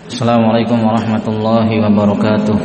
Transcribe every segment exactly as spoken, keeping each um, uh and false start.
Assalamualaikum warahmatullahi wabarakatuh.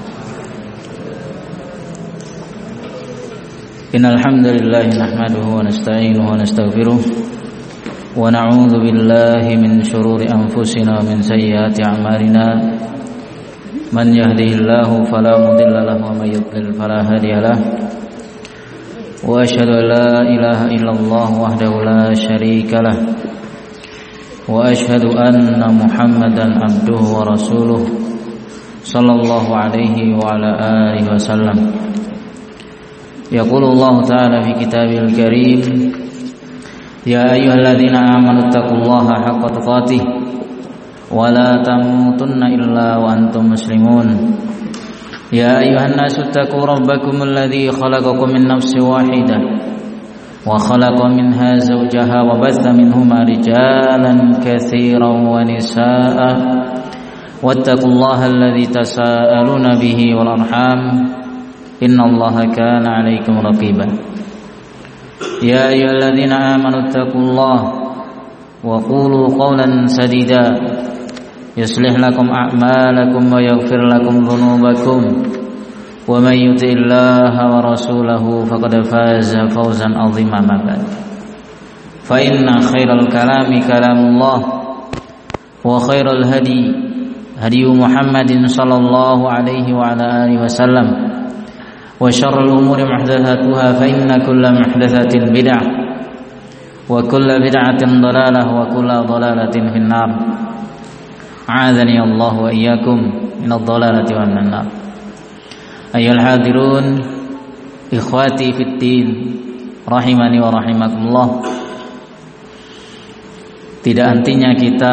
Innal hamdalillah nahmaduhu wa nasta'inuhu wa nastaghfiruh wa na'udzu billahi min shururi anfusina wa min sayyiati a'malina. Man yahdihillahu fala mudilla lahu wa may yudlil fala hadiya lahu. Wa asyhadu an la ilaha illallah wahdahu la syarika lah. Wa asyhadu anna Muhammadan abduhu wa rasuluh sallallahu alaihi wa ala alihi wa sallam. Yaqulu Allah ta'ala fi kitabil karim, ya ayyuhalladzina amanu taqullaha haqqa tuqatih wa la tamutunna illa wa antum muslimun. Ya ayyuhan nasu taqu rabbakum alladzi khalaqakum min nafsin wahidah wa khalaqa minha zawjaha wa batha minhuma rijalan katsiran wa nisaa'a wattaqullaha alladzi tasaaluna bihi wal arham innallaha kana 'alaikum raqiba. Ya ayyuhalladzina amanu taqullaha wa qulu qawlan sadida yuslih lakum a'malakum wa yaghfir lakum dhunubakum wa may yuti'illaha wa rasulahu faqad faza fawzan 'azima. Ma ba'd. Fa inna khairal kalami kalamullah wa khairal hadi hadi Muhammadin sallallahu alaihi wa ala alihi wasallam wa syarrul umuri muhdatsatuha fa inna kulla muhdatsatin bid'ah wa kulla bid'atin dhalalah wa kulla dhalalatin finnar. A'adzani Allah wa iyyakum minadh dhalalati wan nar. Ayyuhal hadirun, ikhwati fid din, rahimani wa rahimakumullah. Tidak hentinya kita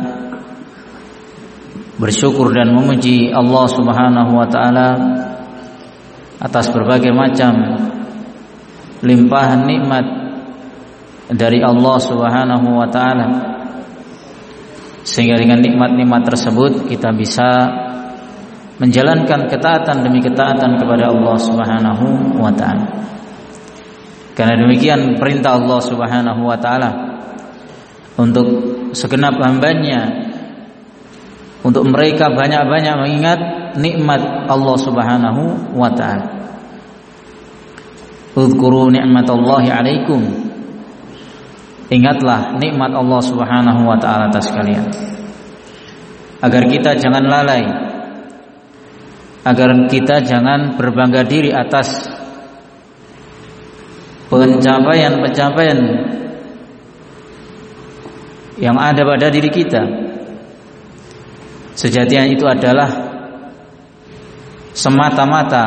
bersyukur dan memuji Allah Subhanahu wa taala atas berbagai macam limpahan nikmat dari Allah Subhanahu wa taala, sehingga dengan nikmat-nikmat tersebut kita bisa menjalankan ketaatan demi ketaatan kepada Allah Subhanahu wa taala. Karena demikian perintah Allah Subhanahu wa taala untuk segenap hambanya, untuk mereka banyak-banyak mengingat nikmat Allah Subhanahu wa taala. Udzkuru ni'matallahi 'alaikum. Ingatlah nikmat Allah Subhanahu wa taala atas kalian, agar kita jangan lalai, agar kita jangan berbangga diri atas pencapaian-pencapaian yang ada pada diri kita. Sejatinya itu adalah semata-mata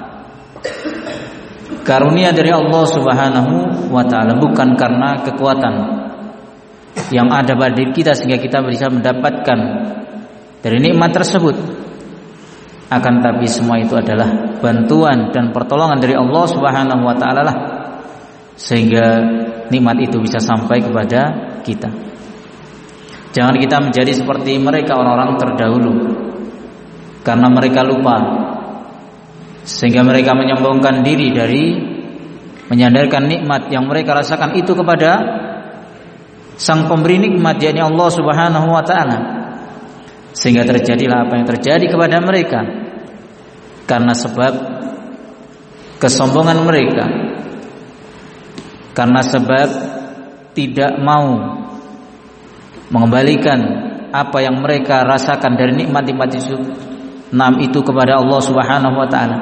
karunia dari Allah Subhanahu wa taala, bukan karena kekuatan yang ada pada diri kita sehingga kita bisa mendapatkan dari nikmat tersebut. Akan tapi semua itu adalah bantuan dan pertolongan dari Allah Subhanahu wa taala lah, sehingga nikmat itu bisa sampai kepada kita. Jangan kita menjadi seperti mereka, orang-orang terdahulu, karena mereka lupa sehingga mereka menyombongkan diri dari menyandarkan nikmat yang mereka rasakan itu kepada sang pemberi nikmat, yakni Allah Subhanahu wa taala. Sehingga terjadilah apa yang terjadi kepada mereka karena sebab kesombongan mereka, karena sebab tidak mau mengembalikan apa yang mereka rasakan dari nikmat-nikmat itu, enam itu kepada Allah Subhanahu wa taala.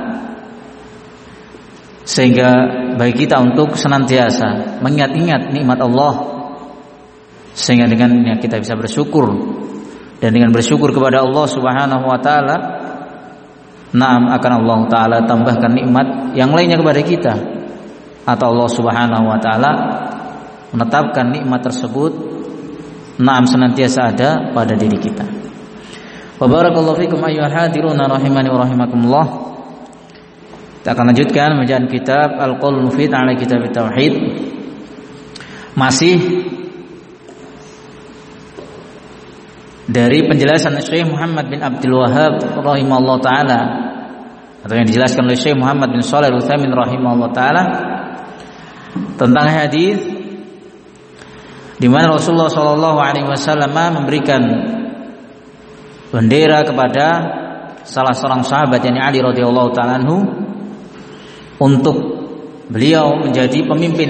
Sehingga bagi kita untuk senantiasa mengingat-ingat nikmat Allah, sehingga dengannya kita bisa bersyukur. Dan dengan bersyukur kepada Allah Subhanahu wa taala, naam akan Allah taala tambahkan nikmat yang lainnya kepada kita, atau Allah Subhanahu wa taala menetapkan nikmat tersebut naam senantiasa ada pada diri kita. Wa barakallahu fikum ayyuhal hadirun rahimani wa rahimakumullah. Kita akan lanjutkan bacaan kitab Al-Qaul Mufid 'ala Kitab Tauhid. Masih dari penjelasan Syekh Muhammad bin Abdul Wahhab rahimahullah taala, atau yang dijelaskan oleh Syekh Muhammad bin Shalih Al-Utsaimin rahimahullah taala tentang hadis di mana Rasulullah sallallahu alaihi wasallam memberikan bendera kepada salah seorang sahabat yakni Ali radhiyallahu taala anhu untuk beliau menjadi pemimpin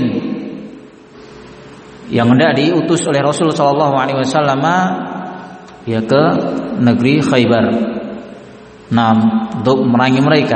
yang hendak diutus oleh Rasul sallallahu alaihi wasallam ya ke negeri Khaybar. Nah, untuk merangi mereka.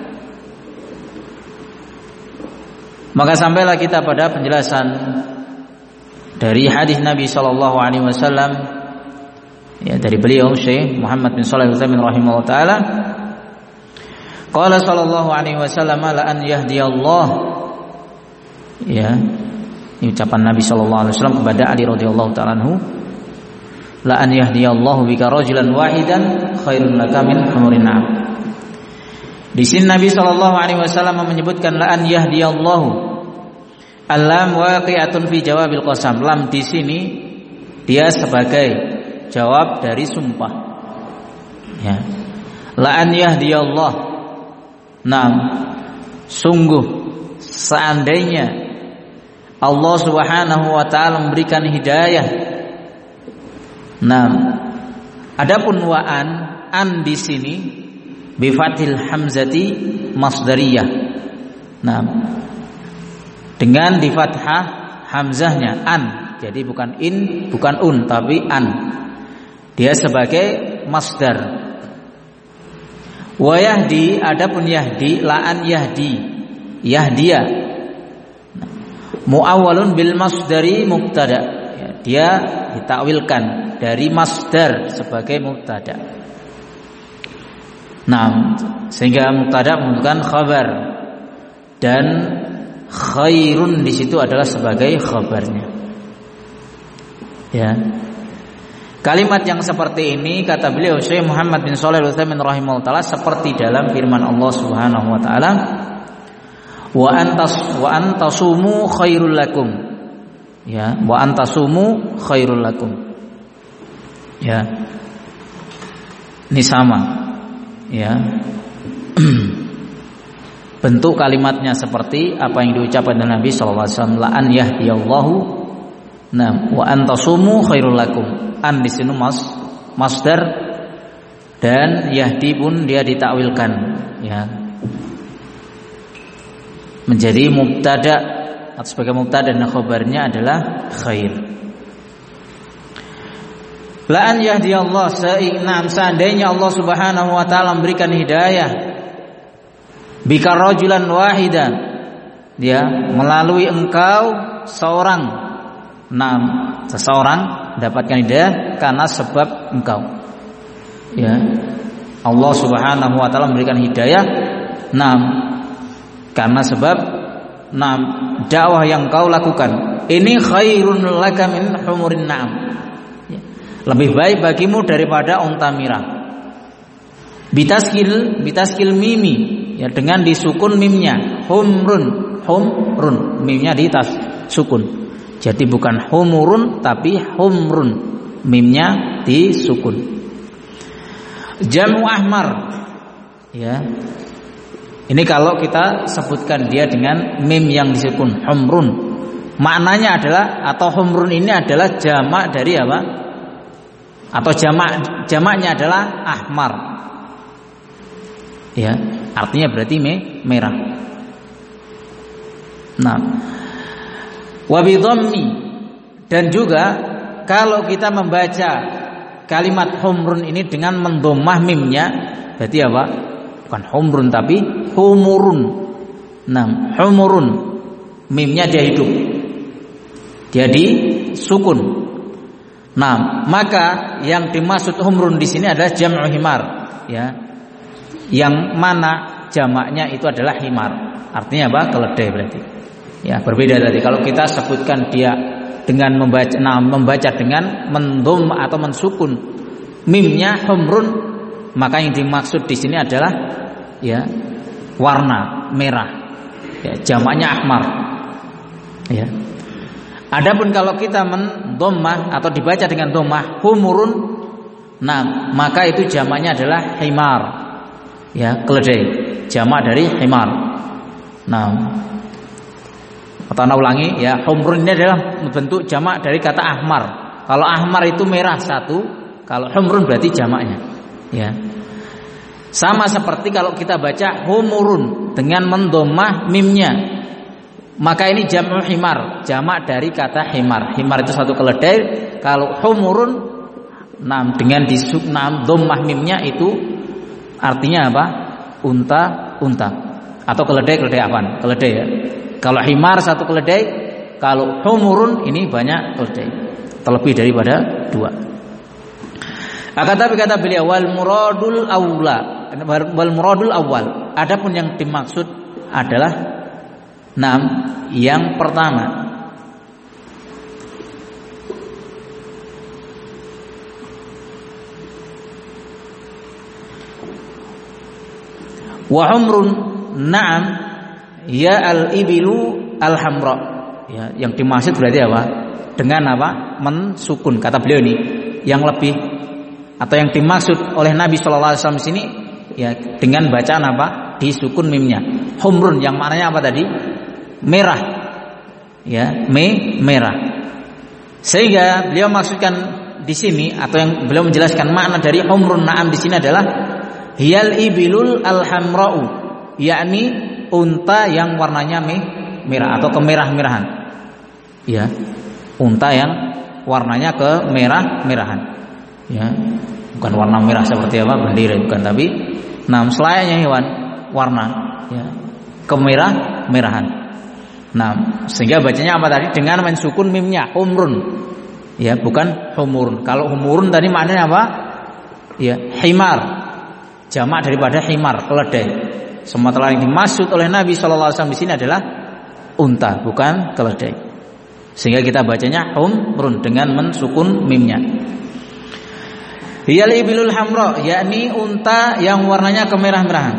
Maka sampailah kita pada penjelasan dari hadis Nabi sallallahu alaihi wasallam ya dari beliau Syekh Muhammad bin Shalih Al-Utsaimin rahimahullah taala. Qala sallallahu alaihi wasallam la an yahdiyallah ya ini ucapan Nabi sallallahu alaihi wasallam kepada Ali radhiyallahu taala anhu, la an yahdiyallahu bika rajulan wahidan khairun laka min humurin na'am. Di sini Nabi sallallahu alaihi wasallam menyebutkan la an yahdiyallahu. Al-lam waqi'atun fi jawabil qasam. Lam di sini dia sebagai jawab dari sumpah. Ya. La an yahdiyallah. Naam. Sungguh seandainya Allah Subhanahu wa taala memberikan hidayah. Nah, adapun wa an an di sini bi fathil hamzati masdariyah. Nah, dengan di fathah hamzahnya an. Jadi bukan in, bukan un, tapi an. Dia sebagai masdar. Wa yahdi adapun yahdi la an yahdi. Yahdiya muawwalun bil masdari mubtada. Ya, dia ditakwilkan dari masdar sebagai mubtada. Nah, sehingga mubtada menunjukkan khabar dan khairun di situ adalah sebagai khabarnya. Ya. Kalimat yang seperti ini kata beliau Syekh Muhammad bin Shalih Al-Utsaimin rahimahullah taala seperti dalam firman Allah Subhanahu wa taala, wa antas wa antasumu khairul lakum. Ya, wa antasumu khairul lakum. Ya. Ini sama. Ya. Bentuk kalimatnya seperti apa yang diucapkan oleh Nabi sallallahu alaihi wasallam, la an yahdiyallahu nam wa antasumu khairul lakum. An di sini mas masdar dan yahdi pun dia ditakwilkan ya. Menjadi mubtada atau sebagai mubtada dan khabarnya adalah khair. La an yahdiyallah sa'inam seandainya Allah Subhanahu wa taala memberikan hidayah bika rajulan wahidan dia melalui engkau seorang nam seseorang mendapatkan hidayah karena sebab engkau ya Allah Subhanahu wa taala memberikan hidayah nam karena sebab nam dakwah yang kau lakukan ini khairun laka min humurin na'am ya. Lebih baik bagimu daripada unta merah. Bitaskil bitaskil mimi ya dengan disukun mimnya humrun humrun mimnya ditas sukun. Jadi bukan humurun tapi humrun mimnya disukun. Jamu ahmar ya. Ini kalau kita sebutkan dia dengan mim yang disukun humrun, maknanya adalah atau humrun ini adalah jamak dari apa? Atau jamak jamaknya adalah ahmar. Ya, artinya berarti me, merah. Nah, wa bidhammi dan juga kalau kita membaca kalimat humrun ini dengan mendomah mimnya berarti apa? Bukan humrun tapi humurun. Nah, humurun mimnya dia hidup. Jadi sukun. Nah, maka yang dimaksud humrun di sini adalah jam'u himar, ya. Yang mana jamaknya itu adalah himar. Artinya apa? Keledai berarti. Ya, berbeda tadi. Kalau kita sebutkan dia dengan membaca nah, membaca dengan mendom atau mensukun mimnya humrun, maka yang dimaksud di sini adalah ya warna merah. Ya, jamaknya ahmar. Ya. Adapun kalau kita mendomah atau dibaca dengan domah humurun, nah maka itu jamaknya adalah himar, ya keledai, jamak dari himar. Nah, atau ulangi, ya humurun ini adalah bentuk jamak dari kata ahmar. Kalau ahmar itu merah satu, kalau humurun berarti jamaknya. Ya. Sama seperti kalau kita baca humurun dengan mendomah mimnya, maka ini jam'u himar, jamak dari kata himar. Himar itu satu keledai. Kalau humurun, nah dengan disuk nam dhammah mimnya itu artinya apa? Unta, unta. Atau keledai, keledai apaan? Keledai ya. Kalau himar satu keledai, kalau humurun ini banyak keledai, terlebih daripada dua. Akan tapi kata beliau wal muradul awla, wal muradul awal. Adapun yang dimaksud adalah enam yang pertama. Wa humrun na'am ya al-ibilu al-hamra. Ya, yang dimaksud berarti apa? Dengan apa? Mensukun. Kata beliau ini yang lebih atau yang dimaksud oleh Nabi Shallallahu Alaihi Wasallam di sini ya dengan bacaan apa? Disukun mimnya. Humrun yang maknanya apa tadi? Merah. Ya, me merah. Sehingga beliau maksudkan di sini atau yang beliau menjelaskan makna dari humrun na'am di sini adalah hiyal ibilul alhamra'u, yakni unta yang warnanya me merah atau kemerah-merahan. Ya. Unta yang warnanya kemerah-merahan. Ya, bukan warna merah seperti apa bendera, bukan, tapi nah selayaknya hewan warna ya kemerah merahan. Nah, sehingga bacanya apa tadi? Dengan mensukun mimnya humrun. Ya, bukan humurun. Kalau humurun tadi maknanya apa? Ya, himar. Jamak daripada himar, keledai. Sementara yang dimaksud oleh Nabi Shallallahu Alaihi Wasallam di sini adalah unta, bukan keledai. Sehingga kita bacanya humrun dengan mensukun mimnya. Hiyal ibilul hamra, yakni unta yang warnanya kemerah-merahan.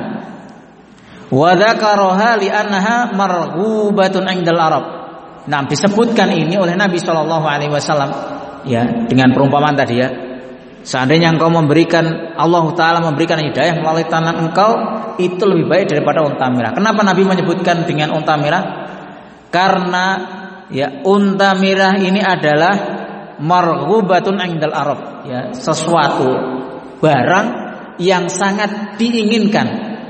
Wa dzakaraha li'annaha marghubatun 'indal Arab. Nah, disebutkan ini oleh Nabi Shallallahu Alaihi Wasallam ya dengan perumpamaan tadi ya. Seandainya engkau memberikan, Allah Ta'ala memberikan hidayah melalui tangan engkau, itu lebih baik daripada unta merah. Kenapa Nabi menyebutkan dengan unta merah? Karena ya unta merah ini adalah marghubatun 'indal Arab, ya, sesuatu barang yang sangat diinginkan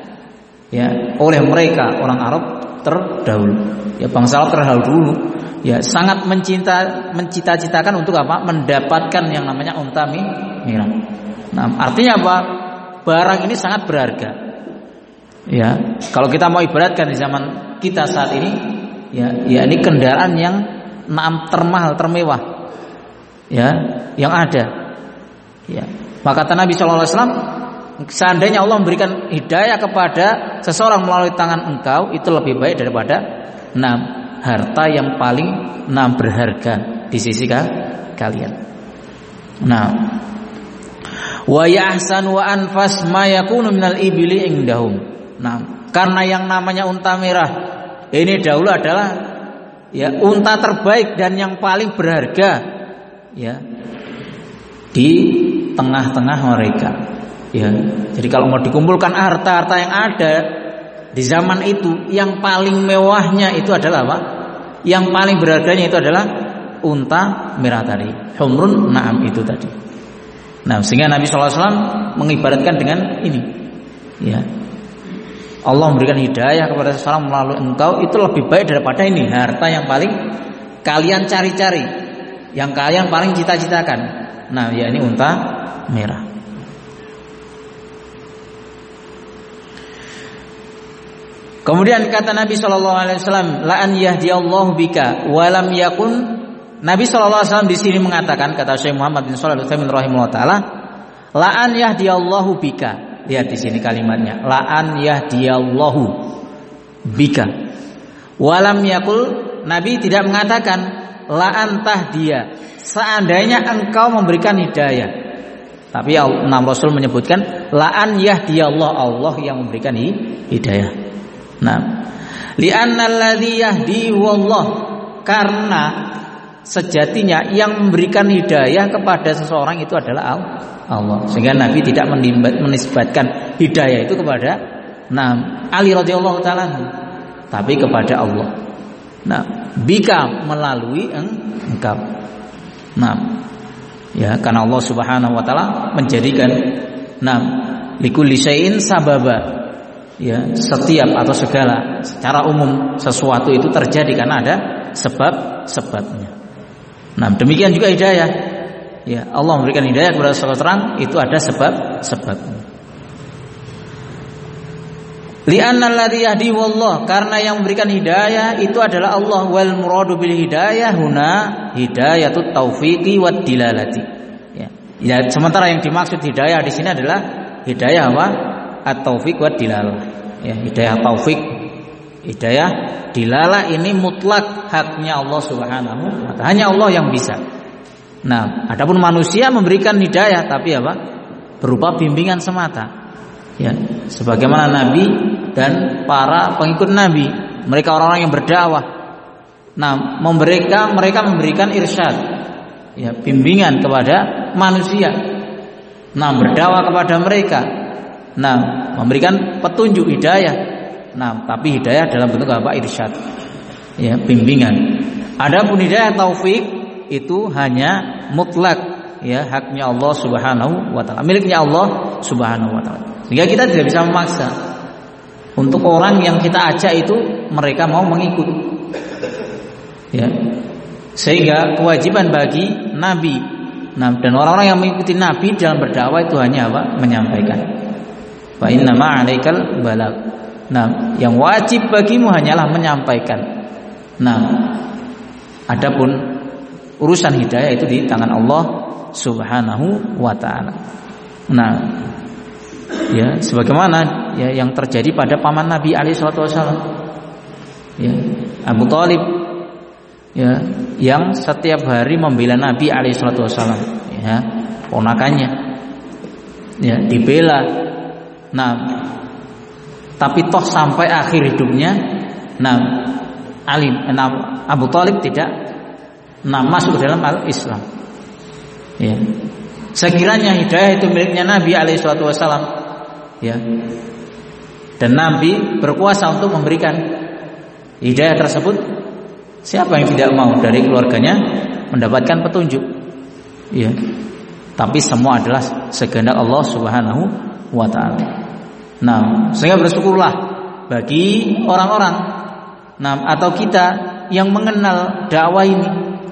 ya oleh mereka orang Arab terdahulu. Ya, bangsa Arab terdahulu ya sangat mencinta mencita-citakan untuk apa? Mendapatkan yang namanya unta merah. Nah, artinya apa? Barang ini sangat berharga. Ya, kalau kita mau ibaratkan di zaman kita saat ini, ya, ya ini kendaraan yang naam termahal, termewah. Ya, yang ada. Ya. Maka kata Nabi Shallallahu Alaihi Wasallam, seandainya Allah memberikan hidayah kepada seseorang melalui tangan engkau, itu lebih baik daripada enam harta yang paling enam berharga di sisi kalian. Nah, wa yahsan wa anfas ma yakunu minal ibili indahum. Nah, karena yang namanya unta merah ini dahulu adalah ya unta terbaik dan yang paling berharga ya di tengah-tengah mereka. Ya, jadi kalau mau dikumpulkan harta-harta yang ada di zaman itu, yang paling mewahnya itu adalah apa? Yang paling berharganya itu adalah unta merah tadi, humrun na'am itu tadi. Nah, sehingga Nabi Shallallahu Alaihi Wasallam mengibaratkan dengan ini. Ya, Allah memberikan hidayah kepada seseorang melalui engkau, itu lebih baik daripada ini harta yang paling kalian cari-cari, yang kalian paling cita-citakan. Nah, ya ini unta merah. Kemudian kata Nabi Shallallahu Alaihi Wasallam, la an yahdiyallahu bika, walam yakun. Nabi Shallallahu Alaihi Wasallam di sini mengatakan, kata Syekh Muhammad bin Shalih Al-Utsaimin rahimahullah taala, la an yahdiyallahu bika. Lihat di sini kalimatnya, la an yahdiyallahu bika. Walam yakul, Nabi tidak mengatakan la antah dia, seandainya engkau memberikan hidayah. Tapi Nabi Rasul menyebutkan la an yahdiyallah, Allah yang memberikan hidayah. Nah, li'anna alladzi yahdi wallah, karena sejatinya yang memberikan hidayah kepada seseorang itu adalah Allah. Sehingga Nabi tidak menisbatkan hidayah itu kepada nah, Ali radhiyallahu taala, tapi kepada Allah. Nah, bika melalui engkau. Nah, ya karena Allah Subhanahu wa taala menjadikan Nah, likulli syai'in sababa. Ya, setiap atau segala secara umum sesuatu itu terjadi karena ada sebab-sebabnya. Nah, demikian juga hidayah. Ya, Allah memberikan hidayah kepada seseorang itu ada sebab-sebabnya. Li'anna alladzi yahdi wallah, karena yang memberikan hidayah itu adalah Allah. Wal muradu bil hidayah huna hidayatut taufiqi wad dilalati. Ya. Ya, sementara yang dimaksud hidayah di sini adalah hidayah apa? At-taufiq wa dilalah. Ya, hidayah taufik, hidayah dilalah ini mutlak haknya Allah Subhanahu wa taala. Hanya Allah yang bisa. Nah, adapun manusia memberikan hidayah tapi apa? Berupa bimbingan semata. Ya, sebagaimana Nabi dan para pengikut Nabi, mereka orang-orang yang berdakwah. Nah, mereka mereka memberikan irsyad, ya, bimbingan kepada manusia. Nah, berdakwah kepada mereka. Nah, memberikan petunjuk hidayah. Nah, tapi hidayah dalam bentuk apa? Irsyad. Ya, bimbingan. Adapun hidayah taufik itu hanya mutlak, ya, haknya Allah Subhanahu wa taala, miliknya Allah Subhanahu wa taala. Sehingga kita tidak bisa memaksa untuk orang yang kita ajak itu mereka mau mengikut. Ya. Sehingga kewajiban bagi nabi, nah, dan orang-orang yang mengikuti nabi dalam berdakwah itu hanya apa? Menyampaikan. Fa inna ma 'alaikal balagh. Nah, yang wajib bagimu hanyalah menyampaikan. Nah, adapun urusan hidayah itu di tangan Allah Subhanahu wa taala. Nah, ya, sebagaimana ya yang terjadi pada paman Nabi alaihi salatu wasallam. Ya, Abu Thalib, ya, yang setiap hari membela Nabi alaihi salatu wasallam, ya, ponakannya. Ya, dibela. Nah, tapi toh sampai akhir hidupnya, nah, Ali, nah, Abu Thalib tidak nah, masuk dalam al-Islam. Ya. Sekiranya hidayah itu miliknya Nabi alaihi salatu wasallam, ya, dan Nabi berkuasa untuk memberikan hidayah tersebut, siapa yang tidak mau dari keluarganya mendapatkan petunjuk? Ya. Tapi semua adalah sekehendak Allah Subhanahu wa taala. Nah, sehingga bersyukurlah bagi orang-orang, nah, atau kita yang mengenal dakwah ini.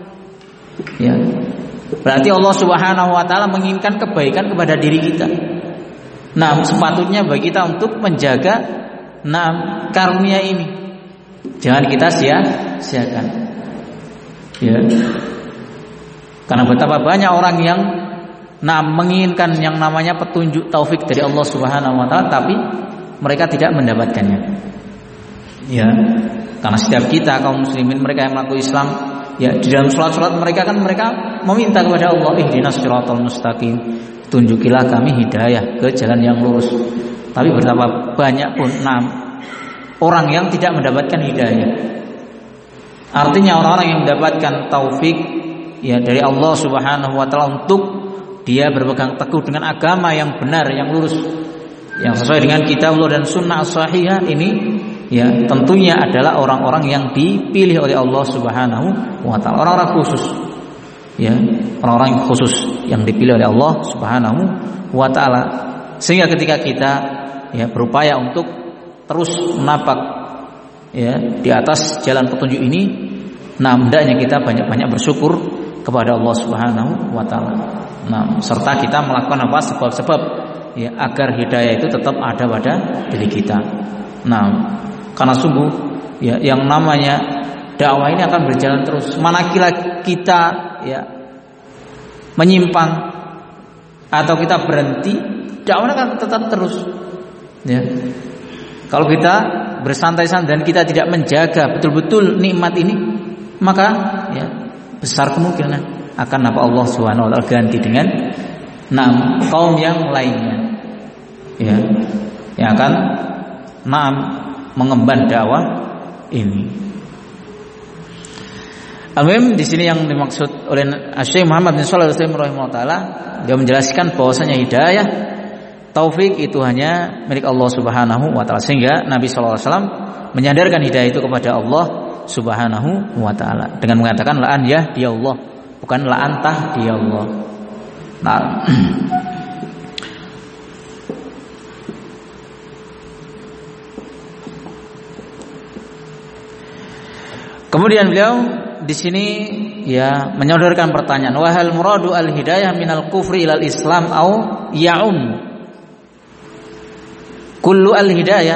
Ya. Berarti Allah Subhanahu wa taala menginginkan kebaikan kepada diri kita. Nah, sepatutnya bagi kita untuk menjaga nah karunia ini. Jangan kita sia-siakan. Ya. Karena betapa banyak orang yang nah menginginkan yang namanya petunjuk taufik dari Allah Subhanahu wa taala tapi mereka tidak mendapatkannya. Ya. Karena setiap kita kaum muslimin, mereka yang mengaku Islam, ya, di dalam salat-salat mereka kan mereka meminta kepada Allah, ihdinas siratal mustaqim, tunjukilah kami hidayah ke jalan yang lurus. Tapi betapa banyak pun enam orang yang tidak mendapatkan hidayah. Artinya orang-orang yang mendapatkan taufik, ya, dari Allah Subhanahu wa taala untuk dia berpegang teguh dengan agama yang benar, yang lurus, yang sesuai dengan kitabullah dan sunnah as-sahihah ini, ya, tentunya adalah orang-orang yang dipilih oleh Allah Subhanahu wa taala, orang-orang khusus. Ya, orang-orang yang khusus yang dipilih oleh Allah Subhanahu wa taala. Sehingga ketika kita, ya, berupaya untuk terus menapak, ya, di atas jalan petunjuk ini, nah, hendaknya kita banyak-banyak bersyukur kepada Allah Subhanahu wa taala. Nah, serta kita melakukan apa? Sebab-sebab, ya, agar hidayah itu tetap ada pada diri kita. Nah, karena sungguh, ya, yang namanya dakwah ini akan berjalan terus. Manakala kita, ya, menyimpang atau kita berhenti, dakwah akan tetap terus. Ya. Kalau kita bersantai-santai dan kita tidak menjaga betul-betul nikmat ini, maka, ya, besar kemungkinan akan apa Allah Subhanahu wa taala ganti dengan enam kaum yang lainnya, ya, yang akan enam mengemban dakwah ini. Al-Muhim di sini yang dimaksud oleh Syekh Muhammad bin Shalih Al-Utsaimin rahimahullah taala, dia menjelaskan bahwasanya hidayah taufik itu hanya milik Allah Subhanahu wa taala, sehingga Nabi sallallahu alaihi wasallam menyandarkan hidayah itu kepada Allah Subhanahu wa taala dengan mengatakan la an yahdiyallah, bukan la antah dia Allah. Nah, Kemudian beliau di sini ya menyodorkan pertanyaan, wa hal muradu al hidayah minal kufri ilal Islam au ya'um kullu al hidayah?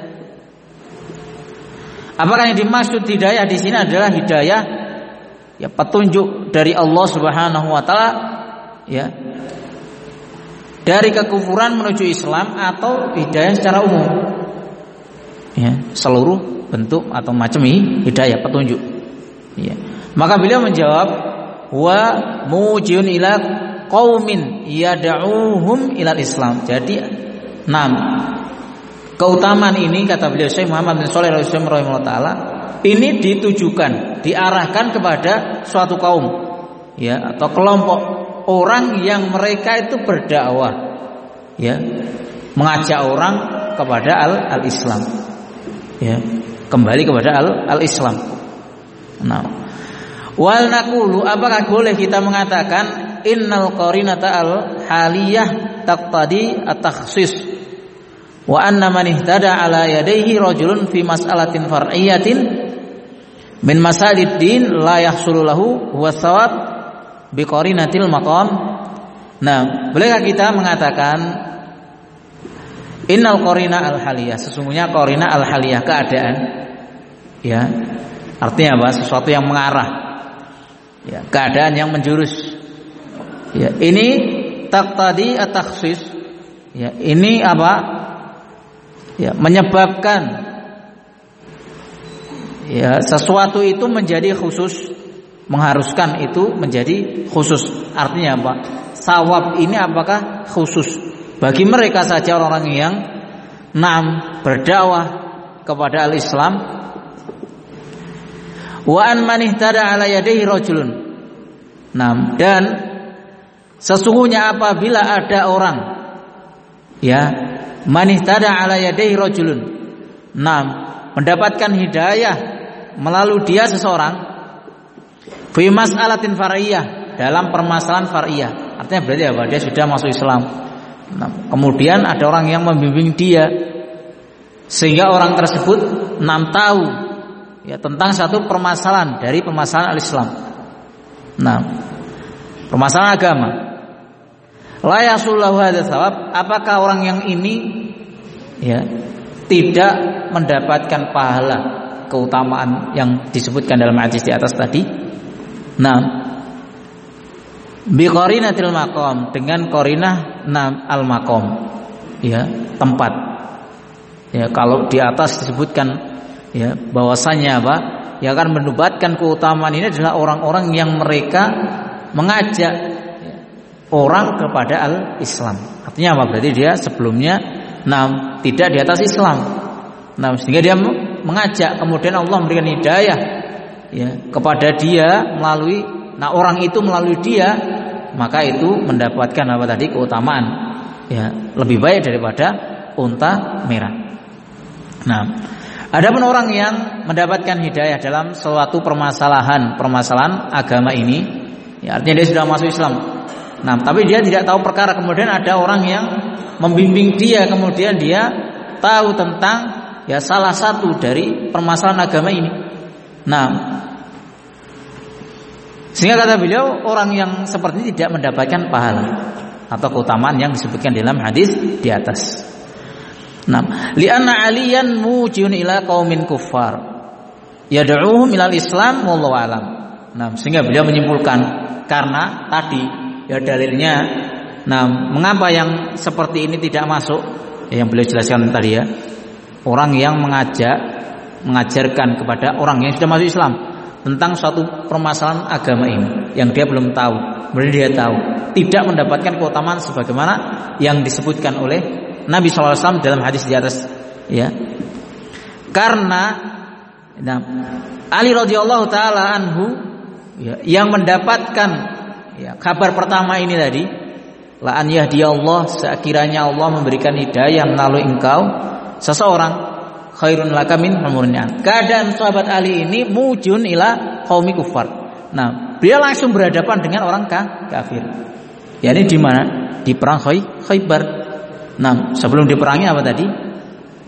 Apakah yang dimaksud hidayah di sini adalah hidayah ya petunjuk dari Allah Subhanahu wa taala ya dari kekufuran menuju Islam, atau hidayah secara umum ya seluruh bentuk atau macam hidayah petunjuk ya. Maka beliau menjawab, wa mujun ila qaumin yad'uhum ilal Islam. Jadi enam keutamaan ini, kata beliau Syekh Muhammad bin Shalih Al-Utsaimin rahimahullah taala, ini ditujukan, diarahkan kepada suatu kaum ya atau kelompok orang yang mereka itu berdakwah ya, mengajak orang kepada al al-Islam ya, kembali kepada al al-Islam. Nah, wal naqulu, apakah boleh kita mengatakan innal qarinata al haliyah taqtadi at-takhsis wa anna man ihtada ala yadayhi rajulun fi mas'alatin far'iyatin min masalid din la yahsulu lahu huwa thawab bi qarinatil maqam? Nah, bolehkah kita mengatakan innal qarina al haliyah, sesungguhnya qarina al haliyah keadaan ya, artinya apa? Sesuatu yang mengarah ya, keadaan yang menjurus ya, ini taqtadi at-takhsis ya, ini apa ya, menyebabkan ya sesuatu itu menjadi khusus, mengharuskan itu menjadi khusus. Artinya apa? Sawab ini apakah khusus bagi mereka saja, orang-orang yang nam berdakwah kepada al-Islam. Wa an man ihtada ala yadayhi rajulun. Nam, dan sesungguhnya apabila ada orang ya, man ihtada ala yadayhi rajulun, nam, mendapatkan hidayah melalui dia seseorang fi mas'alatin far'iyah, dalam permasalahan far'iyah. Artinya berarti apa? Dia sudah masuk Islam. Nah, kemudian ada orang yang membimbing dia sehingga orang tersebut nam tahu ya tentang satu permasalahan dari permasalahan al-Islam. Nah, permasalahan agama. La yasullahu hadza tsawab, apakah orang yang ini ya tidak mendapatkan pahala keutamaan yang disebutkan dalam hadis di atas tadi? Nah, bi qarinatil maqam, dengan qarinah nam al maqam ya, tempat. Ya, kalau di atas disebutkan ya bahwasanya apa? Ya akan menubatkan keutamaan ini adalah orang-orang yang mereka mengajak ya, orang kepada al-Islam. Artinya apa? Berarti dia sebelumnya nah, tidak di atas Islam. Nah, sehingga dia mengajak, kemudian Allah memberikan hidayah ya kepada dia melalui, nah orang itu melalui dia, maka itu mendapatkan apa tadi? Keutamaan ya lebih baik daripada unta merah. Nah, adapun orang yang mendapatkan hidayah dalam suatu permasalahan permasalahan agama ini, ya artinya dia sudah masuk Islam. Nah, tapi dia tidak tahu perkara, kemudian ada orang yang membimbing dia, kemudian dia tahu tentang ya salah satu dari permasalahan agama ini. Nah, sehingga kata beliau, orang yang seperti ini tidak mendapatkan pahala atau keutamaan yang disebutkan dalam hadis di atas. Nah, li'anna aliyan mujun ila qaumin kuffar yad'uhum ilal Islam wallahu alam. Nah, sehingga beliau menyimpulkan karena tadi ya dalilnya, nah mengapa yang seperti ini tidak masuk? Yang beliau jelaskan tadi ya, orang yang mengajak mengajarkan kepada orang yang sudah masuk Islam tentang suatu permasalahan agama ini yang dia belum tahu, kemudian dia tahu, tidak mendapatkan keutamaan sebagaimana yang disebutkan oleh Nabi shallallahu alaihi wasallam dalam hadis di atas ya. Karena nah, Ali radhiyallahu taala anhu ya, yang mendapatkan ya, kabar pertama ini tadi, la an yahdiyallah, sekiranya Allah memberikan hidayah melalui engkau seseorang, khairun laka min humurnya. Keadaan sahabat Ali ini mujun ila qaumi kufar. Nah, dia langsung berhadapan dengan orang kafir. Ya, ini di mana? Di perang Khaybar. Nah, sebelum diperangi apa tadi?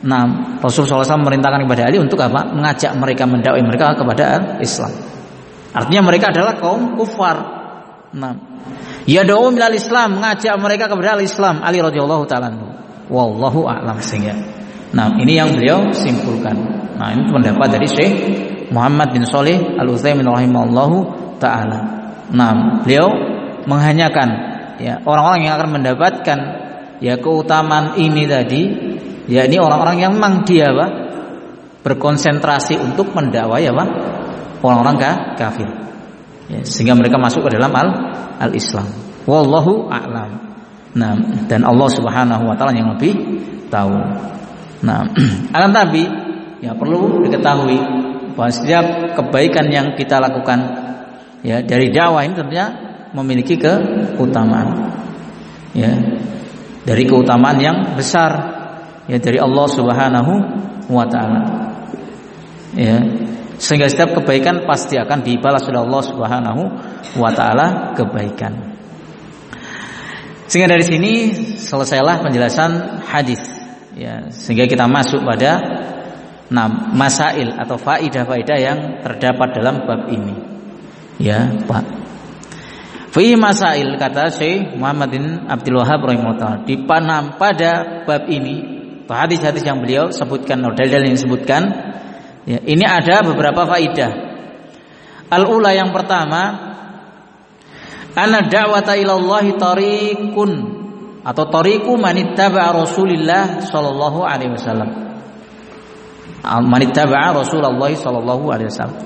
Nah, Rasulullah shallallahu alaihi wasallam memerintahkan kepada Ali untuk apa? Mengajak mereka, mendakwai mereka kepada Islam. Artinya mereka adalah kaum kufar. Nah, yad'u ilal Islam, mengajak mereka kepada Islam. Ali radhiyallahu taala anhu. Wallahu a'lam sehingga. Nah, ini yang beliau simpulkan. Nah, ini pendapat dari Syekh Muhammad bin Shalih Al-Utsaimin rahimahullahu taala. Nah, beliau menghanyakan ya orang-orang yang akan mendapatkan ya keutamaan ini tadi, ya ini orang-orang yang memang dia apa? Berkonsentrasi untuk mendakwai apa? Orang-orang kafir. Ya, sehingga mereka masuk ke dalam al al-Islam. Wallahu a'lam. Nah, dan Allah Subhanahu wa taala yang lebih tahu. Nah, akan tapi ya perlu diketahui bahwa setiap kebaikan yang kita lakukan ya dari dakwah ini tentunya memiliki keutamaan. Ya. Dari keutamaan yang besar ya dari Allah Subhanahu wa taala. Ya. Sehingga setiap kebaikan pasti akan dibalas oleh Allah Subhanahu wa taala kebaikan. Sehingga dari sini selesailah penjelasan hadis ya, sehingga kita masuk pada enam masail atau faidah-faidah yang terdapat dalam bab ini. Ya, Pak. Fi masail kata Syekh Muhammad bin Abdul Wahhab rahimahullah di panam pada bab ini, hadis-hadis yang beliau sebutkan atau dalil yang disebutkan ya, ini ada beberapa faidah. Al-ula yang pertama, anna da'wata ilallahi tariqun atau tariqu man ittaba'a Rasulillah sallallahu alaihi wasallam. Man ittaba'a Rasulullah sallallahu alaihi wasallam.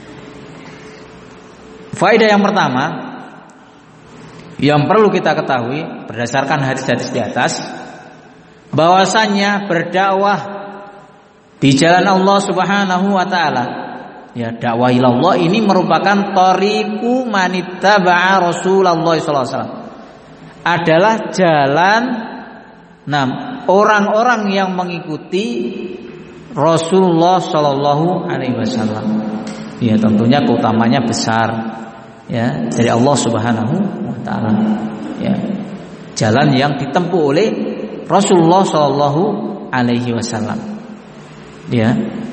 Faedah yang pertama yang perlu kita ketahui berdasarkan hadis-hadis di atas, bahwasannya berdakwah di jalan Allah Subhanahu wa taala, ya dakwah ilallah ini merupakan tariqu man ittaba'a Rasulullah sallallahu alaihi wasallam. Adalah jalan enam orang-orang yang mengikuti Rasulullah sallallahu alaihi wasallam. Ya tentunya keutamanya besar ya dari Allah Subhanahu wa taala. Ya. Jalan yang ditempuh oleh Rasulullah sallallahu alaihi wasallam. Ya.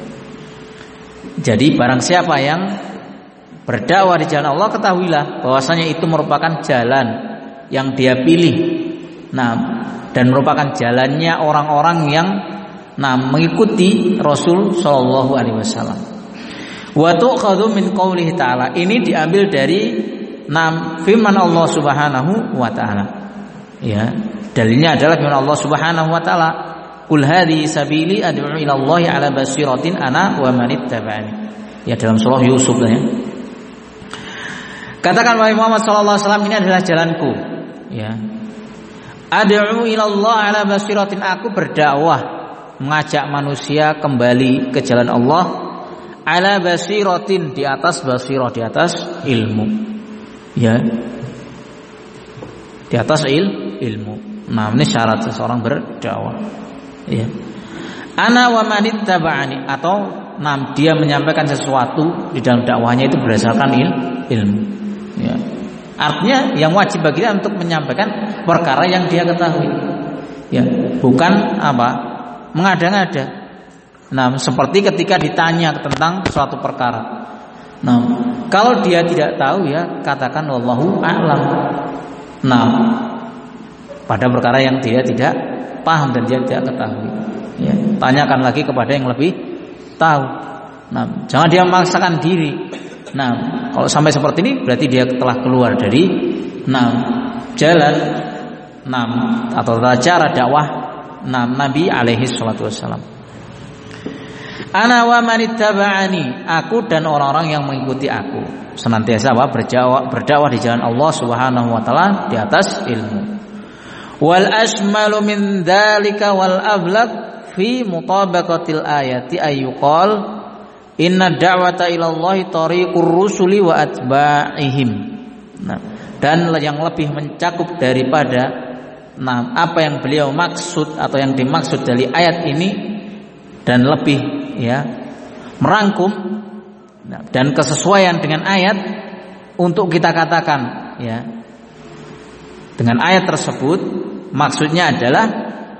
Jadi barang siapa yang berdakwah di jalan Allah, ketahuilah bahwasanya itu merupakan jalan yang dia pilih. Nah, dan merupakan jalannya orang-orang yang nah mengikuti Rasul sallallahu alaihi wasallam. Wa tu'khadhu min qoulihi ta'ala. Ini diambil dari nam firman Allah Subhanahu wa taala. Ya, dalilnya adalah firman Allah Subhanahu wa taala, "Qul hadhihi sabili ad'u ila Allah 'ala basiratin ana wa man ittaba'ani." Ya, dalam surah Yusuf ya. Katakan wahai Muhammad sallallahu alaihi wasallam, ini adalah jalanku. Ya. Ad'u ila Allah 'ala basiratin, aku berdakwah mengajak manusia kembali ke jalan Allah, 'ala basiratin, di atas basirah, di atas ilmu. Ya. Di atas il, ilmu. Nah, ini syarat seseorang berdakwah. Ya. Ana wa man ittaba'ani, atau nah, dia menyampaikan sesuatu di dalam dakwahnya itu berdasarkan il, ilmu. Ya. Artinya yang wajib bagi dia untuk menyampaikan perkara yang dia ketahui. Ya, bukan apa? Mengada-ngada. Nah, seperti ketika ditanya tentang suatu perkara. Nah, kalau dia tidak tahu ya katakan wallahu a'lam. Nah, pada perkara yang dia tidak paham dan dia tidak ketahui. Ya, tanyakan lagi kepada yang lebih tahu. Nah, jangan dia memaksakan diri. Nah, kalau sampai seperti ini berarti dia telah keluar dari nah, jalan nah, atau cara dakwah nah, Nabi alaihi salatu wassalam. Ana wa man ittaba'ani, aku dan orang-orang yang mengikuti aku. Senantiasa apa? Berdakwah, berdakwah di jalan Allah Subhanahu wa taala di atas ilmu. Wal asmalu min dzalika wal ablaq fi mutabaqatil ayati ayyuqal inna da'wata ilallahi tariqur rusuli wa atba'ihim. Nah, dan yang lebih mencakup daripada nah, apa yang beliau maksud atau yang dimaksud dari ayat ini, dan lebih ya merangkum nah, dan kesesuaian dengan ayat untuk kita katakan ya dengan ayat tersebut maksudnya adalah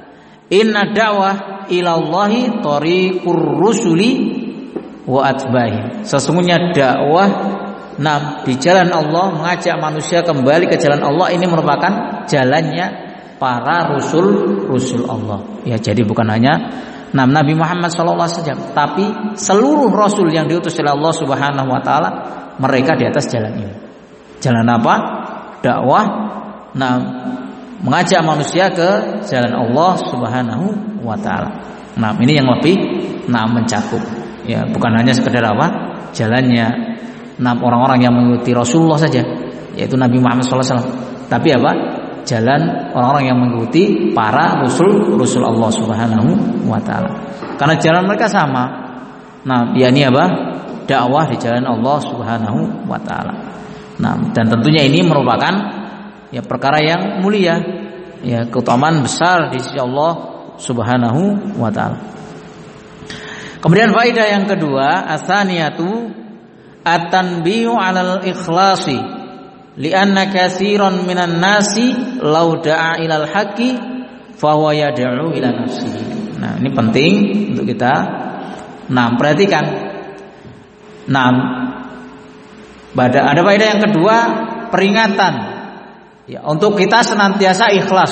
Inna da'wah ilallahi tariqur rusuli wa atbahi. Sesungguhnya dakwah nah di jalan Allah, mengajak manusia kembali ke jalan Allah, ini merupakan jalannya para rasul-rasul Allah. Ya, jadi bukan hanya nah, Nabi Muhammad shallallahu alaihi wasallam, tapi seluruh rasul yang diutus oleh Allah Subhanahu wa taala, mereka di atas jalan ini. Jalan apa? Dakwah, nah mengajak manusia ke jalan Allah Subhanahu wa taala. Nah, ini yang lebih nah mencakup. Ya, bukan hanya sekedar apa? Jalannya enam orang-orang yang mengikuti Rasulullah saja, yaitu Nabi Muhammad shallallahu alaihi wasallam. Tapi apa? Jalan orang-orang yang mengikuti para rasul rasul Allah Subhanahu wa taala. Karena jalan mereka sama. Nah, yakni apa? Dakwah di jalan Allah Subhanahu wa taala. Nah, dan tentunya ini merupakan ya perkara yang mulia, ya keutamaan besar di sisi Allah Subhanahu wa taala. Kemudian faedah yang kedua, atsaniyatu at-tanbihu 'alal ikhlasi li'anna katsiran minan nasi law da'a ilal haqqi fa huwa yad'u ila nafsihi. Nah, ini penting untuk kita nah perhatikan. Nah, pada ada faedah yang kedua, peringatan ya untuk kita senantiasa ikhlas.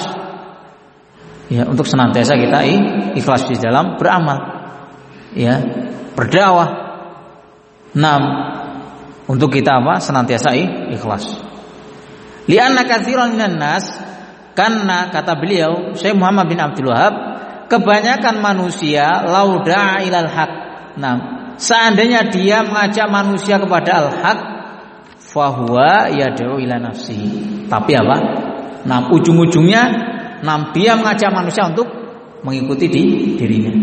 Ya, untuk senantiasa kita ikhlas di dalam beramal. Ya, berdakwah. Nah, untuk kita apa? Senantiasa ikhlas. Li'anna katsiran minan nas, karena kata beliau Syekh Muhammad bin Abdul Wahab, kebanyakan manusia lauda'a ilal haq. Nah, seandainya dia mengajak manusia kepada al-haq, fahuwa yad'u ila nafsihi. Tapi apa? Nah, ujung-ujungnya nah, dia mengajak manusia untuk mengikuti di dirinya.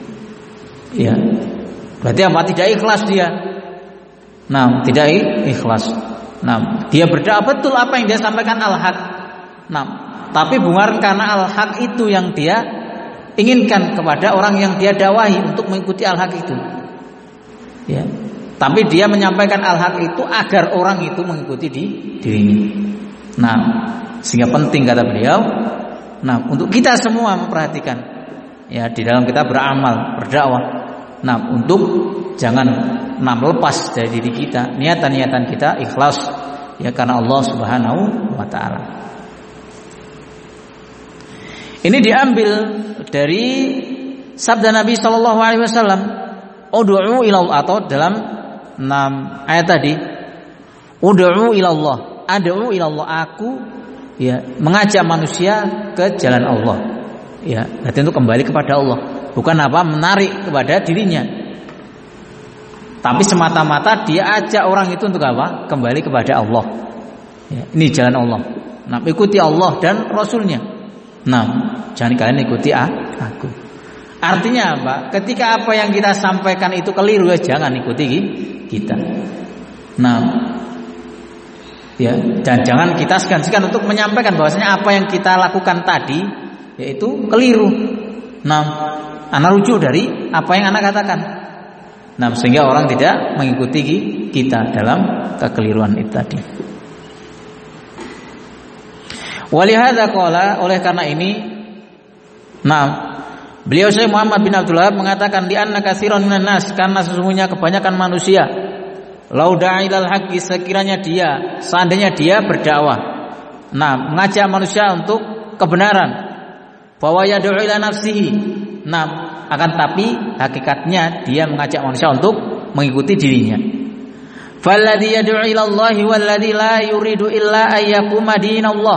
Ya. Berarti apa? Tidak ikhlas dia. Nah, tidak ikhlas. Nah, dia berdakwah betul apa yang dia sampaikan al-haq. Nah, tapi bukan karena al-haq itu yang dia inginkan kepada orang yang dia dakwahi untuk mengikuti al-haq itu. Ya. Tapi dia menyampaikan al-haq itu agar orang itu mengikuti di dirinya. Nah, sehingga penting kata beliau, nah, untuk kita semua memperhatikan ya di dalam kita beramal, berdakwah. Nah, untuk jangan nah, lepas dari diri kita, niatan-niatan kita ikhlas ya karena Allah Subhanahu wa taala. Ini diambil dari sabda Nabi sallallahu alaihi wasallam, ud'u ila Allah, atau dalam enam ayat tadi, ud'u ila Allah, ad'u ila Allah, aku ya mengajak manusia ke jalan Allah. Ya, berarti untuk kembali kepada Allah, bukan apa menarik kepada dirinya. Tapi semata-mata dia ajak orang itu untuk apa? Kembali kepada Allah. Ya, ini jalan Allah. Nah, ikuti Allah dan Rasulnya. Nah, jangan kalian ikuti aku. Artinya apa? Ketika apa yang kita sampaikan itu keliru, ya jangan ikuti kita. Nah, ya, dan jangan kita segan-segan untuk menyampaikan bahwasanya apa yang kita lakukan tadi yaitu keliru. Nah, anak rujuk dari apa yang anak katakan. Nah, sehingga orang tidak mengikuti kita dalam kekeliruan itu tadi. Walihada qala, oleh karena ini, nah, beliau Syekh Muhammad bin Abdul Wahab mengatakan di anna katsiran minan nas, karena sesungguhnya kebanyakan manusia lauda'a ilal haqqi, sekiranya dia, seandainya dia berdakwah, nah, mengajak manusia untuk kebenaran, bahwa yad'u ila nafsihi. Nah, akan tapi hakikatnya dia mengajak manusia untuk mengikuti dirinya. Falladhi yad'u ila Allah walladhi la yuridu illa ayyakuma dinallah.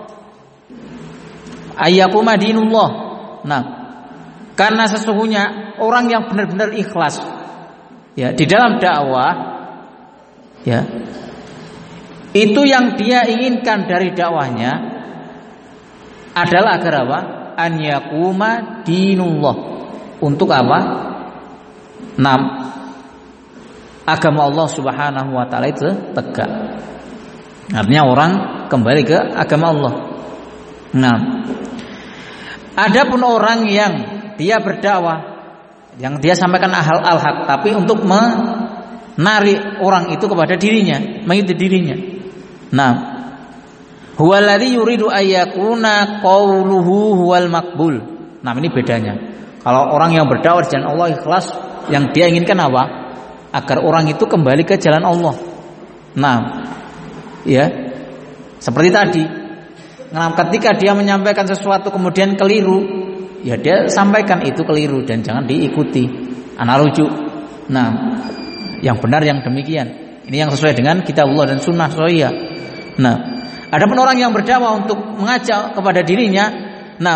Ayyakuma dinullah. Nah, karena sesungguhnya orang yang benar-benar ikhlas ya di dalam dakwah ya, itu yang dia inginkan dari dakwahnya adalah agar apa? An yakuma dinullah. Untuk apa? Nam agama Allah Subhanahu wa taala itu tegak. Artinya orang kembali ke agama Allah. Nah, adapun orang yang dia berdakwah, yang dia sampaikan hal al-haq, tapi untuk menarik orang itu kepada dirinya, mengikuti dirinya. Nah, huwallazi yuridu ayyakuna qauluhu huwal maqbul. Nah, ini bedanya. Kalau orang yang berdakwah di jalan Allah ikhlas, yang dia inginkan apa? Agar orang itu kembali ke jalan Allah. Nah, ya, seperti tadi. Nah, ketika dia menyampaikan sesuatu kemudian keliru, ya dia sampaikan itu keliru dan jangan diikuti. Ana rujuk. Nah, yang benar yang demikian. Ini yang sesuai dengan kitab Allah dan sunnah shahihah. Nah, adapun orang yang berdakwah untuk mengajak kepada dirinya, nah,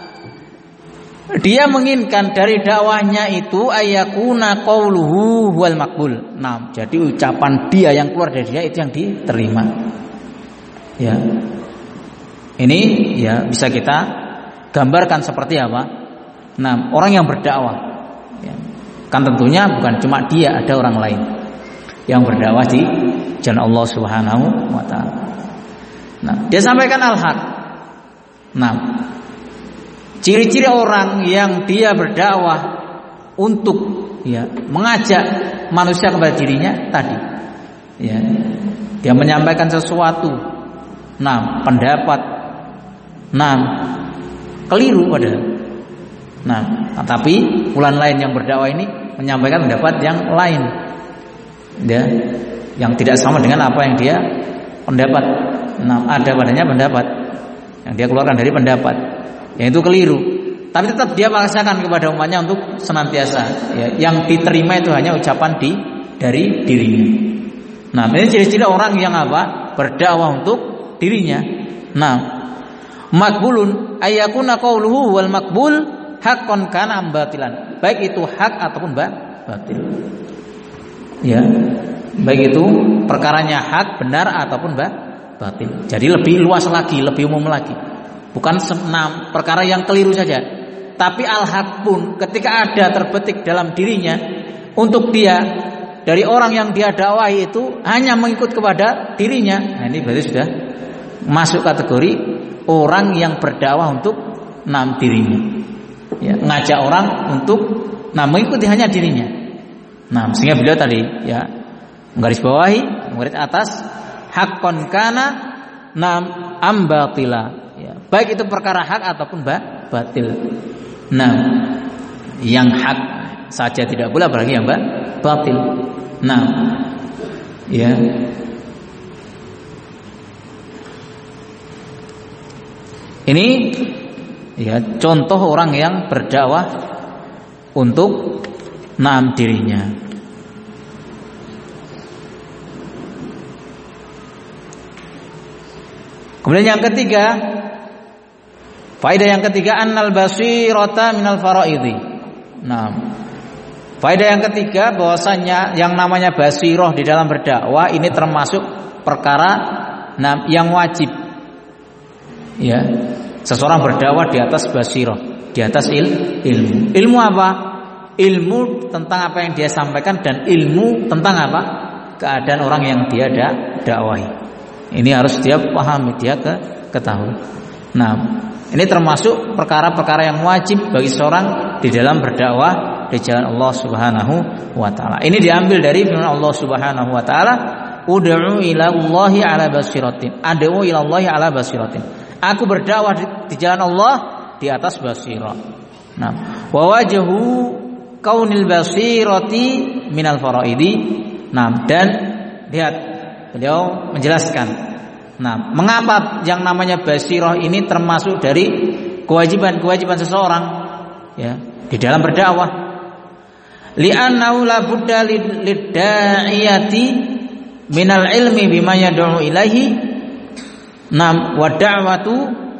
dia menginginkan dari dakwahnya itu ayakuna qauluhu wal maqbul. Nah, jadi ucapan dia yang keluar dari dia itu yang diterima. Ya. Ini ya bisa kita gambarkan seperti apa? Nah, orang yang berdakwah, ya, kan tentunya bukan cuma dia, ada orang lain yang berdakwah di jalan Allah Subhanahu wa taala. Nah, dia sampaikan al-haq. Nah, ciri-ciri orang yang dia berdakwah untuk ya mengajak manusia kepada dirinya tadi. Ya, dia menyampaikan sesuatu, nah, pendapat, nah, keliru padahal. Nah, tetapi bulan lain yang berdakwah ini menyampaikan pendapat yang lain, ya, yang tidak sama dengan apa yang dia pendapat. Nah, ada padanya pendapat yang dia keluarkan dari pendapat, yang itu keliru. Tapi tetap dia paksakan kepada umatnya untuk senantiasa, ya, yang diterima itu hanya ucapan di dari dirinya. Nah, ini ciri-ciri orang yang apa? Berdakwah untuk dirinya. Nah, makbulun ayakuna qauluhu wal makbul haqqan kana batilan. Baik itu hak ataupun batil. Ya. Baik itu perkaranya hak, benar ataupun batil. Jadi lebih luas lagi, lebih umum lagi. Bukan enam perkara yang keliru saja. Tapi al-haq pun ketika ada terbetik dalam dirinya untuk dia dari orang yang dia dakwahi itu hanya mengikut kepada dirinya. Nah, ini berarti sudah masuk kategori orang yang berdakwah untuk nam dirinya, ya, ngajak orang untuk nah mengikuti hanya dirinya. Nah, sehingga beliau tadi ya menggaris bawahi, menggaris atas haqqan kana nam ambatila, ya, baik itu perkara hak ataupun batil. Nah, yang hak saja tidak boleh apalagi yang batil. Nah, ya. Ini ya contoh orang yang berdakwah untuk nam dirinya. Kemudian yang ketiga, faedah yang ketiga annal basirata minal faraidhi. Nah, faedah yang ketiga bahwasanya yang namanya basirah di dalam berdakwah ini termasuk perkara nah, yang wajib. Ya, seseorang berdakwah di atas basirah, di atas il, ilmu. Ilmu apa? Ilmu tentang apa yang dia sampaikan dan ilmu tentang apa? Keadaan orang yang dia dakwahi. Ini harus dia pahami, dia ke, ketahui. Nah, ini termasuk perkara-perkara yang wajib bagi seorang di dalam berdakwah di jalan Allah Subhanahu wa taala. Ini diambil dari firman Allah Subhanahu wa taala, "Ud'u ila Allahi ala basiratin." Ad'u ila Allahi ala basiratin. Aku berdakwah di, di jalan Allah di atas basirah. Nah, wa wajhu kaunil basirati minal faraidi. Nah, dan lihat beliau menjelaskan. Nah, mengapa yang namanya basirah ini termasuk dari kewajiban-kewajiban seseorang ya di dalam berdakwah? Li'annahu la budda lid-da'iyati minal ilmi bima yad'u ilaihi. Nam wa da'watu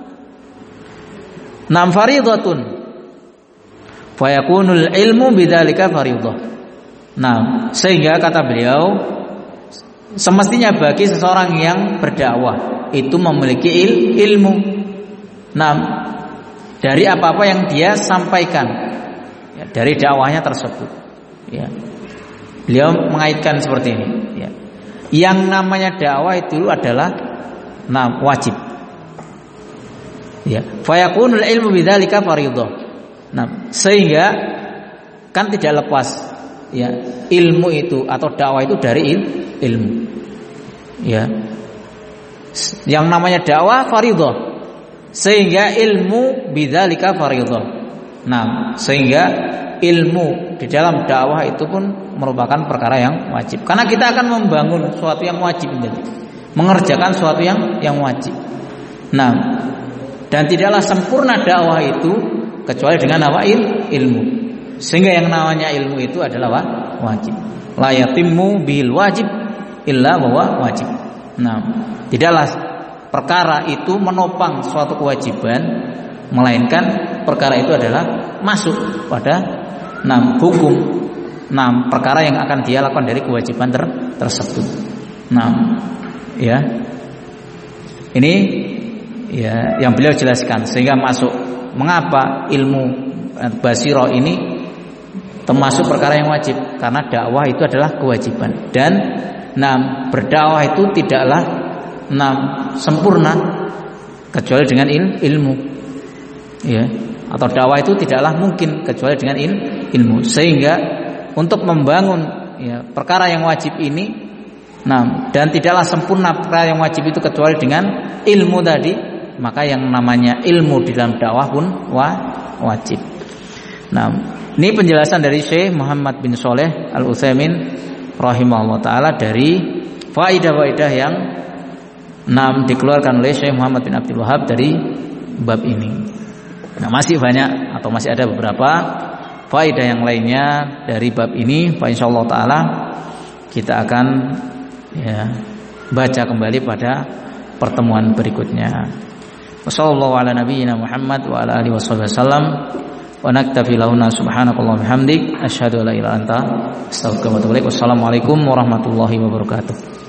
nam faridatun fa yakunul ilmu bidzalika faridah. Nah, sehingga kata beliau semestinya bagi seseorang yang berdakwah itu memiliki il, ilmu nah dari apa-apa yang dia sampaikan ya, dari dakwahnya tersebut ya. Beliau mengaitkan seperti ini ya. Yang namanya dakwah itu adalah nah wajib ya, fa yakunul ilmu bidzalika faridah. Nah, sehingga kan tidak lepas ya ilmu itu atau dakwah itu dari il, ilmu ya. Yang namanya dakwah faridah, sehingga ilmu bidzalika faridah Nah, sehingga ilmu di dalam dakwah itu pun merupakan perkara yang wajib. Karena kita akan membangun sesuatu yang wajib, mengerjakan sesuatu yang yang wajib. Nah, dan tidaklah sempurna dakwah itu kecuali dengan apa? Ilmu. Sehingga yang namanya ilmu itu adalah wajib. La yatimmu bil wajib illa wa wajib. Nah, tidaklah perkara itu menopang suatu kewajiban, melainkan perkara itu adalah masuk pada enam hukum, enam perkara yang akan dia lakukan dari kewajiban ter tersebut. Nah, ya, ini ya yang beliau jelaskan sehingga masuk mengapa ilmu basirah ini termasuk perkara yang wajib, karena dakwah itu adalah kewajiban dan enam berdakwah itu tidaklah enam sempurna kecuali dengan il, ilmu, ya, atau dakwah itu tidaklah mungkin kecuali dengan il, ilmu. Sehingga untuk membangun ya, perkara yang wajib ini, nah, dan tidaklah sempurna perkara yang wajib itu kecuali dengan ilmu tadi, maka yang namanya ilmu di dalam dakwah pun wa, wajib. Nah, ini penjelasan dari Syekh Muhammad bin Shalih Al Utsaimin rahimahullah taala dari faidah-faidah yang enam dikeluarkan oleh Syekh Muhammad bin Abdul Wahhab dari bab ini. Nah, masih banyak atau masih ada beberapa faedah yang lainnya dari bab ini. Fa insyaallah taala kita akan ya baca kembali pada pertemuan berikutnya. Wassallallahu ala nabiyyina Muhammad wa ala alihi wasallam wa naktafi lahuna subhanakallahumma bihamdik asyhadu an la ilaha illa anta astaghfiruka wa atubu ilaik. Wassalamualaikum warahmatullahi wabarakatuh.